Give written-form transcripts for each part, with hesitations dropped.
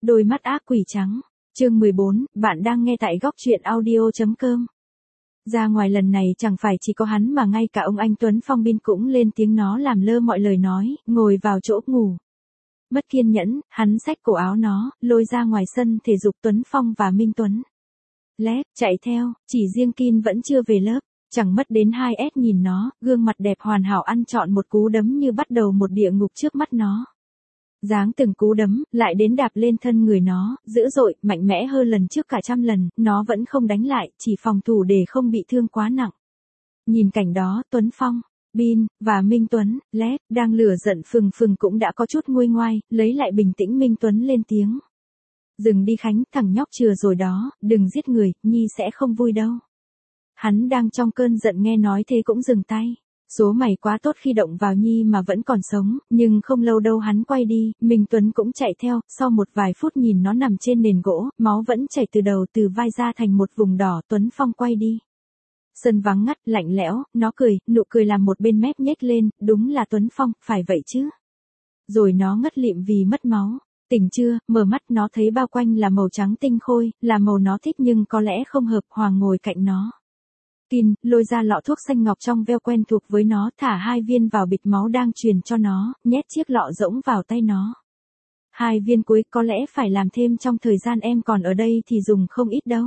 Đôi mắt ác quỷ trắng. Chương 14, bạn đang nghe tại góc truyện audio.com. Ra ngoài lần này chẳng phải chỉ có hắn mà ngay cả ông anh Tuấn Phong Bin cũng lên tiếng nó làm lơ mọi lời nói, ngồi vào chỗ ngủ. Mất kiên nhẫn, hắn xách cổ áo nó, lôi ra ngoài sân thể dục Tuấn Phong và Minh Tuấn. Lép, chạy theo, chỉ riêng Kin vẫn chưa về lớp. Chẳng mất đến 2S nhìn nó, gương mặt đẹp hoàn hảo ăn trọn một cú đấm như bắt đầu một địa ngục trước mắt nó. Giáng từng cú đấm, lại đến đạp lên thân người nó, dữ dội, mạnh mẽ hơn lần trước cả trăm lần, nó vẫn không đánh lại, chỉ phòng thủ để không bị thương quá nặng. Nhìn cảnh đó, Tuấn Phong, Bin, và Minh Tuấn, Lép, đang lửa giận phừng phừng cũng đã có chút nguôi ngoai, lấy lại bình tĩnh Minh Tuấn lên tiếng. Dừng đi Khánh, thằng nhóc chừa rồi đó, đừng giết người, Nhi sẽ không vui đâu. Hắn đang trong cơn giận nghe nói thế cũng dừng tay. Số mày quá tốt khi động vào Nhi mà vẫn còn sống, nhưng không lâu đâu hắn quay đi, Minh Tuấn cũng chạy theo, sau một vài phút nhìn nó nằm trên nền gỗ, máu vẫn chảy từ đầu từ vai ra thành một vùng đỏ, Tuấn Phong quay đi. Sân vắng ngắt, lạnh lẽo, nó cười, nụ cười làm một bên mép nhếch lên, đúng là Tuấn Phong, phải vậy chứ. Rồi nó ngất lịm vì mất máu. Tỉnh chưa, mở mắt nó thấy bao quanh là màu trắng tinh khôi, là màu nó thích nhưng có lẽ không hợp. Hoàng ngồi cạnh nó. Kin, lôi ra lọ thuốc xanh ngọc trong veo quen thuộc với nó, thả 2 viên vào bịch máu đang truyền cho nó, nhét chiếc lọ rỗng vào tay nó. 2 viên cuối có lẽ phải làm thêm trong thời gian em còn ở đây thì dùng không ít đâu.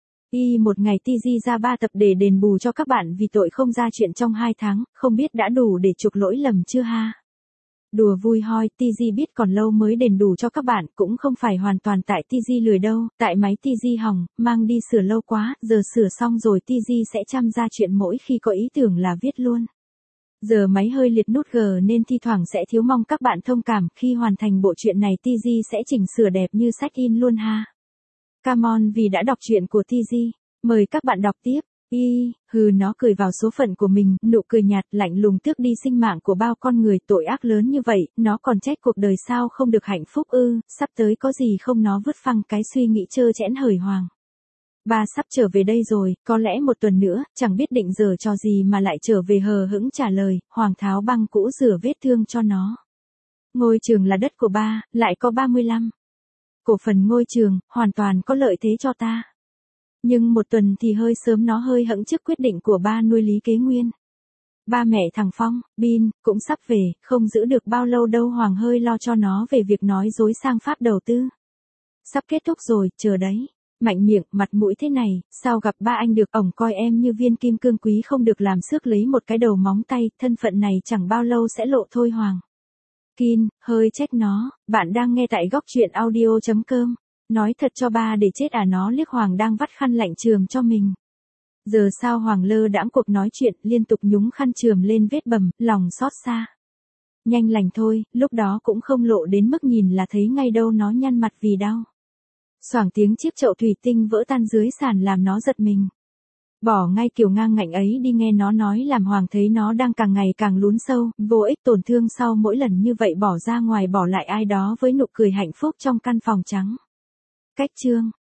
Một ngày TG ra 3 tập để đền bù cho các bạn vì tội không ra chuyện trong 2 tháng, không biết đã đủ để chuộc lỗi lầm chưa ha? Đùa vui hoi, TG biết còn lâu mới đền đủ cho các bạn, cũng không phải hoàn toàn tại TG lười đâu, tại máy TG hỏng, mang đi sửa lâu quá, giờ sửa xong rồi TG sẽ chăm ra chuyện mỗi khi có ý tưởng là viết luôn. Giờ máy hơi liệt nút G nên thi thoảng sẽ thiếu, mong các bạn thông cảm, khi hoàn thành bộ truyện này TG sẽ chỉnh sửa đẹp như sách in luôn ha. Come on vì đã đọc truyện của TG, mời các bạn đọc tiếp. Nó cười vào số phận của mình, nụ cười nhạt lạnh lùng tước đi sinh mạng của bao con người, tội ác lớn như vậy, nó còn trách cuộc đời sao không được hạnh phúc sắp tới có gì không nó vứt phăng cái suy nghĩ trơ trẽn hời hoàng. Ba sắp trở về đây rồi, có lẽ 1 tuần nữa, chẳng biết định giờ trò gì mà lại trở về hờ hững trả lời, Hoàng tháo băng cũ rửa vết thương cho nó. Ngôi trường là đất của ba, lại có 35. Cổ phần ngôi trường, hoàn toàn có lợi thế cho ta. Nhưng 1 tuần thì hơi sớm, nó hơi hững trước quyết định của ba nuôi Lý Kế Nguyên. Ba mẹ thằng Phong, Bin, cũng sắp về, không giữ được bao lâu đâu. Hoàng hơi lo cho nó về việc nói dối sang Pháp đầu tư. Sắp kết thúc rồi, chờ đấy. Mạnh miệng, mặt mũi thế này, sao gặp ba anh được, ổng coi em như viên kim cương quý không được làm xước lấy một cái đầu móng tay, thân phận này chẳng bao lâu sẽ lộ thôi Hoàng. Kin, hơi trách nó, bạn đang nghe tại góc truyện audio.com. Nói thật cho ba để chết à, nó liếc Hoàng đang vắt khăn lạnh chườm cho mình. Giờ sao Hoàng lơ đãng cuộc nói chuyện, liên tục nhúng khăn chườm lên vết bầm, lòng xót xa. Nhanh lành thôi, lúc đó cũng không lộ đến mức nhìn là thấy ngay đâu, nó nhăn mặt vì đau. Xoảng tiếng chiếc chậu thủy tinh vỡ tan dưới sàn làm nó giật mình. Bỏ ngay kiểu ngang ngạnh ấy đi, nghe nó nói làm Hoàng thấy nó đang càng ngày càng lún sâu, vô ích tổn thương sau mỗi lần như vậy bỏ ra ngoài bỏ lại ai đó với nụ cười hạnh phúc trong căn phòng trắng. Cách chương